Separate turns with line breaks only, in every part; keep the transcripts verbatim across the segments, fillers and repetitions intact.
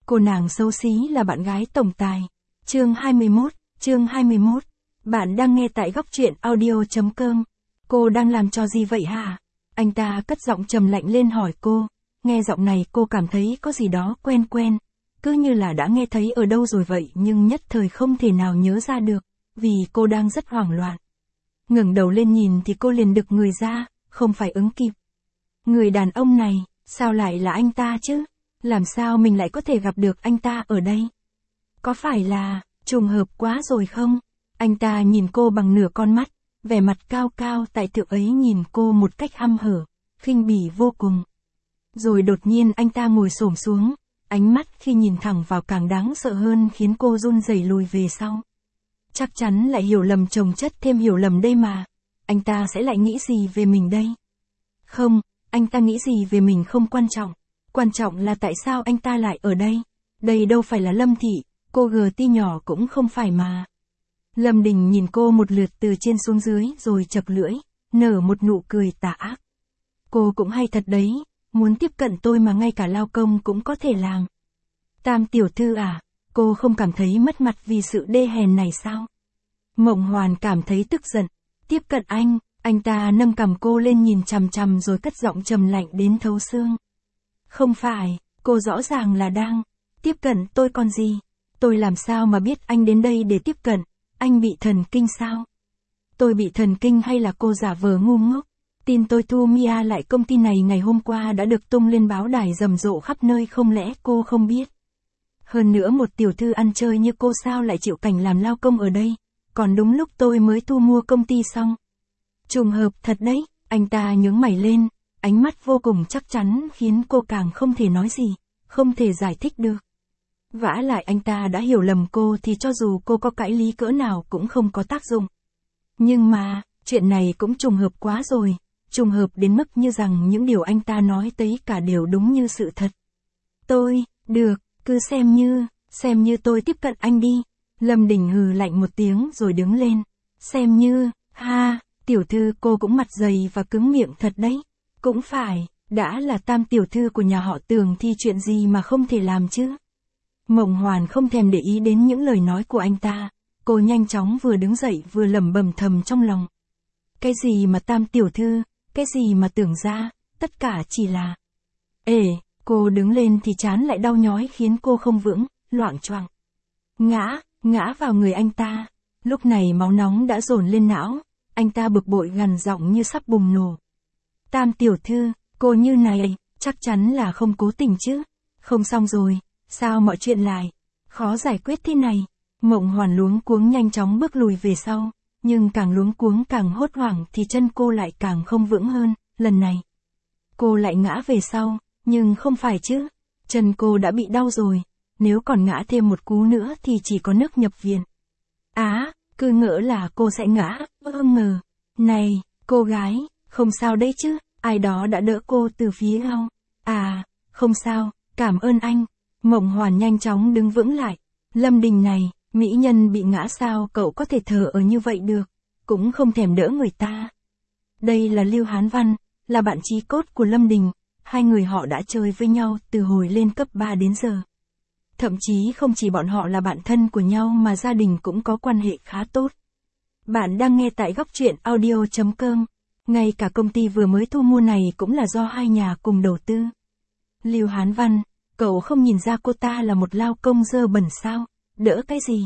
Cô nàng xấu xí là bạn gái tổng tài. Chương hai mươi mốt, chương hai mươi mốt. Bạn đang nghe tại góc truyện audio.com. Cô đang làm trò gì vậy hả? Anh ta cất giọng trầm lạnh lên hỏi cô. Nghe giọng này cô cảm thấy có gì đó quen quen. Cứ như là đã nghe thấy ở đâu rồi vậy nhưng nhất thời không thể nào nhớ ra được, vì cô đang rất hoảng loạn. Ngẩng đầu lên nhìn thì cô liền đực người ra, không phải ứng kịp. Người đàn ông này, sao lại là anh ta chứ? Làm sao mình lại có thể gặp được anh ta ở đây? Có phải là trùng hợp quá rồi không? Anh ta nhìn cô bằng nửa con mắt, vẻ mặt cao cao tại thượng ấy nhìn cô một cách hăm hở, khinh bỉ vô cùng. Rồi đột nhiên anh ta ngồi xổm xuống, ánh mắt khi nhìn thẳng vào càng đáng sợ hơn khiến cô run rẩy lùi về sau. Chắc chắn lại hiểu lầm chồng chất thêm hiểu lầm đây mà. Anh ta sẽ lại nghĩ gì về mình đây? Không, anh ta nghĩ gì về mình không quan trọng. Quan trọng là tại sao anh ta lại ở đây? Đây đâu phải là Lâm Thị, cô gờ ti nhỏ cũng không phải mà. Lâm Đình nhìn cô một lượt từ trên xuống dưới rồi chậc lưỡi, nở một nụ cười tà ác. Cô cũng hay thật đấy, muốn tiếp cận tôi mà ngay cả lao công cũng có thể làm. Tam tiểu thư à, cô không cảm thấy mất mặt vì sự đê hèn này sao? Mộng Hoàn cảm thấy tức giận. Tiếp cận anh, anh ta nâng cằm cô lên nhìn chằm chằm rồi cất giọng trầm lạnh đến thấu xương. Không phải, cô rõ ràng là đang tiếp cận tôi còn gì. Tôi làm sao mà biết anh đến đây để tiếp cận, anh bị thần kinh sao? Tôi bị thần kinh hay là cô giả vờ ngu ngốc? Tin tôi thu Mia lại công ty này ngày hôm qua đã được tung lên báo đài rầm rộ khắp nơi, không lẽ cô không biết? Hơn nữa một tiểu thư ăn chơi như cô sao lại chịu cảnh làm lao công ở đây, còn đúng lúc tôi mới thu mua công ty xong. Trùng hợp thật đấy, anh ta nhướng mày lên, ánh mắt vô cùng chắc chắn khiến cô càng không thể nói gì, không thể giải thích được. Vả lại anh ta đã hiểu lầm cô thì cho dù cô có cãi lý cỡ nào cũng không có tác dụng. Nhưng mà, chuyện này cũng trùng hợp quá rồi, trùng hợp đến mức như rằng những điều anh ta nói tới cả đều đúng như sự thật. Tôi, được, cứ xem như, xem như tôi tiếp cận anh đi. Lâm Đình hừ lạnh một tiếng rồi đứng lên. Xem như, ha, tiểu thư cô cũng mặt dày và cứng miệng thật đấy. Cũng phải, đã là tam tiểu thư của nhà họ Tường thì chuyện gì mà không thể làm chứ. Mộng Hoàn không thèm để ý đến những lời nói của anh ta. Cô nhanh chóng vừa đứng dậy vừa lẩm bẩm thầm trong lòng. Cái gì mà tam tiểu thư, cái gì mà Tưởng gia, tất cả chỉ là... Ê, cô đứng lên thì trán lại đau nhói khiến cô không vững, loạng choạng. Ngã, ngã vào người anh ta. Lúc này máu nóng đã dồn lên não, anh ta bực bội gằn giọng như sắp bùng nổ. Tam tiểu thư, cô như này, chắc chắn là không cố tình chứ. Không xong rồi, sao mọi chuyện lại khó giải quyết thế này? Mộng Hoàn luống cuống nhanh chóng bước lùi về sau, nhưng càng luống cuống càng hốt hoảng thì chân cô lại càng không vững hơn, lần này. Cô lại ngã về sau, nhưng không phải chứ, chân cô đã bị đau rồi, nếu còn ngã thêm một cú nữa thì chỉ có nước nhập viện. Á, cứ ngỡ là cô sẽ ngã, không ngờ. Này, cô gái, không sao đấy chứ, ai đó đã đỡ cô từ phía sau. À, không sao, cảm ơn anh. Mộng Hoàn nhanh chóng đứng vững lại. Lâm Đình này, mỹ nhân bị ngã sao cậu có thể thở ở như vậy được, cũng không thèm đỡ người ta. Đây là Lưu Hán Văn, là bạn chí cốt của Lâm Đình, hai người họ đã chơi với nhau từ hồi lên cấp ba đến giờ. Thậm chí không chỉ bọn họ là bạn thân của nhau mà gia đình cũng có quan hệ khá tốt. Bạn đang nghe tại góc truyện audio.com, ngay cả công ty vừa mới thu mua này cũng là do hai nhà cùng đầu tư. Lưu Hán Văn, cậu không nhìn ra cô ta là một lao công dơ bẩn sao, đỡ cái gì?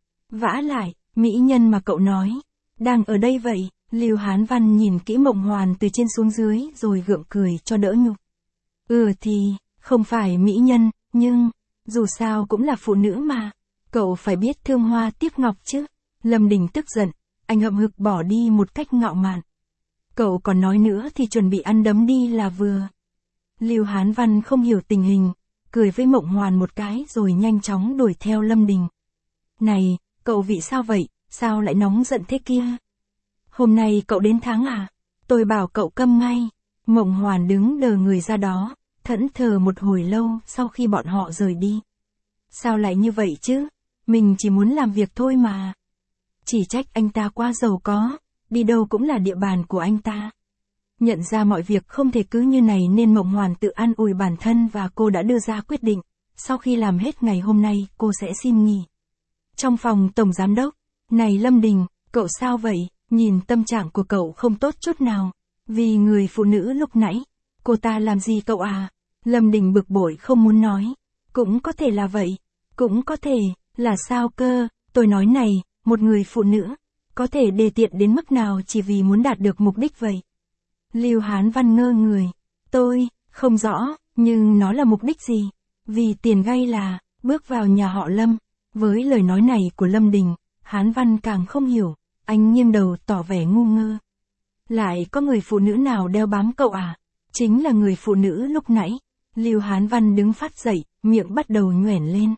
Vả lại, mỹ nhân mà cậu nói, đang ở đây vậy. Lưu Hán Văn nhìn kỹ Mộng Hoàn từ trên xuống dưới rồi gượng cười cho đỡ nhục. Ừ thì, không phải mỹ nhân, nhưng, dù sao cũng là phụ nữ mà, cậu phải biết thương hoa tiếc ngọc chứ. Lâm Đình tức giận, anh hậm hực bỏ đi một cách ngạo mạn. Cậu còn nói nữa thì chuẩn bị ăn đấm đi là vừa. Lưu Hán Văn không hiểu tình hình, cười với Mộng Hoàn một cái rồi nhanh chóng đuổi theo Lâm Đình. Này, cậu vị sao vậy, sao lại nóng giận thế kia? Hôm nay cậu đến tháng à? Tôi bảo cậu câm ngay. Mộng Hoàn đứng đờ người ra đó, thẫn thờ một hồi lâu sau khi bọn họ rời đi. Sao lại như vậy chứ? Mình chỉ muốn làm việc thôi mà. Chỉ trách anh ta quá giàu có, đi đâu cũng là địa bàn của anh ta. Nhận ra mọi việc không thể cứ như này nên Mộng Hoàn tự an ủi bản thân và cô đã đưa ra quyết định. sau khi làm hết ngày hôm nay cô sẽ xin nghỉ. Trong phòng tổng giám đốc, này Lâm Đình, cậu sao vậy? Nhìn tâm trạng của cậu không tốt chút nào. Vì người phụ nữ lúc nãy, cô ta làm gì cậu à? Lâm Đình bực bội không muốn nói. Cũng có thể là vậy. Cũng có thể, là sao cơ? Tôi nói này, một người phụ nữ, có thể đề tiện đến mức nào chỉ vì muốn đạt được mục đích vậy? Lưu Hán Văn ngơ người. Tôi, không rõ, nhưng nó là mục đích gì? Vì tiền gay là, bước vào nhà họ Lâm. Với lời nói này của Lâm Đình, Hán Văn càng không hiểu, anh nghiêng đầu tỏ vẻ ngu ngơ. Lại có người phụ nữ nào đeo bám cậu à? Chính là người phụ nữ lúc nãy. Lưu Hán Văn đứng phát dậy, miệng bắt đầu nhoẻn lên.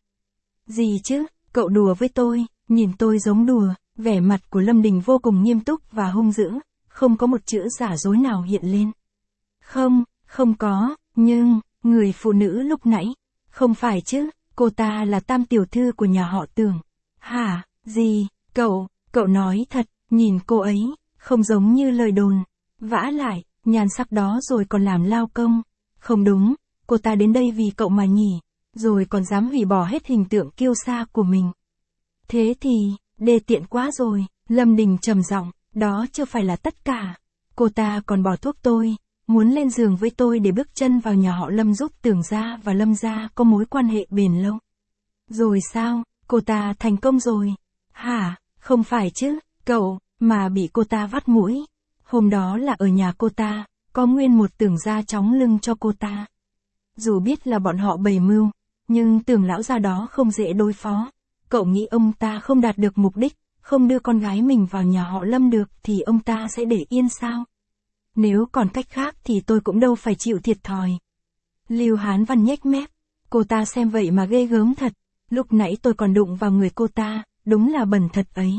Gì chứ, cậu đùa với tôi, nhìn tôi giống đùa, vẻ mặt của Lâm Đình vô cùng nghiêm túc và hung dữ, không có một chữ giả dối nào hiện lên. Không, không có, nhưng, người phụ nữ lúc nãy, không phải chứ, cô ta là tam tiểu thư của nhà họ Tưởng. Hả, gì, cậu, cậu nói thật, nhìn cô ấy, không giống như lời đồn. Vả lại, nhan sắc đó rồi còn làm lao công. Không đúng, cô ta đến đây vì cậu mà nhỉ, rồi còn dám hủy bỏ hết hình tượng kiêu sa của mình. Thế thì, đê tiện quá rồi, Lâm Đình trầm giọng, đó chưa phải là tất cả. Cô ta còn bỏ thuốc tôi, muốn lên giường với tôi để bước chân vào nhà họ Lâm giúp Tưởng gia và Lâm gia có mối quan hệ bền lâu. Rồi sao, cô ta thành công rồi? Hả, không phải chứ, cậu, mà bị cô ta vắt mũi. Hôm đó là ở nhà cô ta, có nguyên một Tưởng gia chóng lưng cho cô ta. Dù biết là bọn họ bày mưu, nhưng Tưởng lão gia đó không dễ đối phó. Cậu nghĩ ông ta không đạt được mục đích, không đưa con gái mình vào nhà họ Lâm được thì ông ta sẽ để yên sao? Nếu còn cách khác thì tôi cũng đâu phải chịu thiệt thòi. Lưu Hán Văn nhếch mép, cô ta xem vậy mà ghê gớm thật, lúc nãy tôi còn đụng vào người cô ta, đúng là bẩn thật ấy.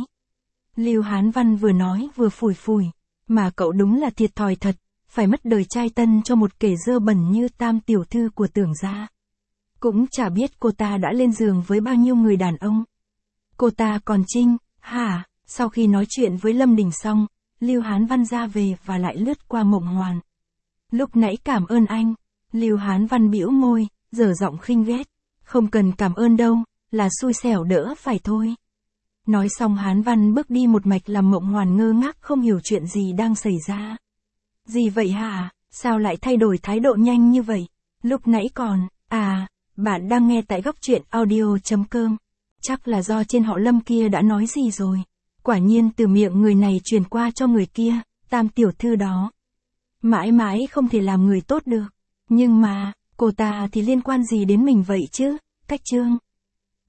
Lưu Hán Văn vừa nói vừa phủi phủi, mà cậu đúng là thiệt thòi thật, phải mất đời trai tân cho một kẻ dơ bẩn như tam tiểu thư của Tưởng gia. Cũng chả biết cô ta đã lên giường với bao nhiêu người đàn ông. Cô ta còn Trinh, hả? Sau khi nói chuyện với Lâm Đình xong, Lưu Hán Văn ra về và lại lướt qua Mộng Hoàn. Lúc nãy cảm ơn anh. Lưu Hán Văn bĩu môi, giở giọng khinh ghét. Không cần cảm ơn đâu, là xui xẻo đỡ phải thôi. Nói xong Hán Văn bước đi một mạch làm Mộng Hoàn ngơ ngác không hiểu chuyện gì đang xảy ra. Gì vậy hả? Sao lại thay đổi thái độ nhanh như vậy? Lúc nãy còn, à, bạn đang nghe tại góc truyện audio chấm com. Chắc là do trên họ Lâm kia đã nói gì rồi. Quả nhiên từ miệng người này truyền qua cho người kia, tam tiểu thư đó. Mãi mãi không thể làm người tốt được. Nhưng mà, cô ta thì liên quan gì đến mình vậy chứ? Cách chương.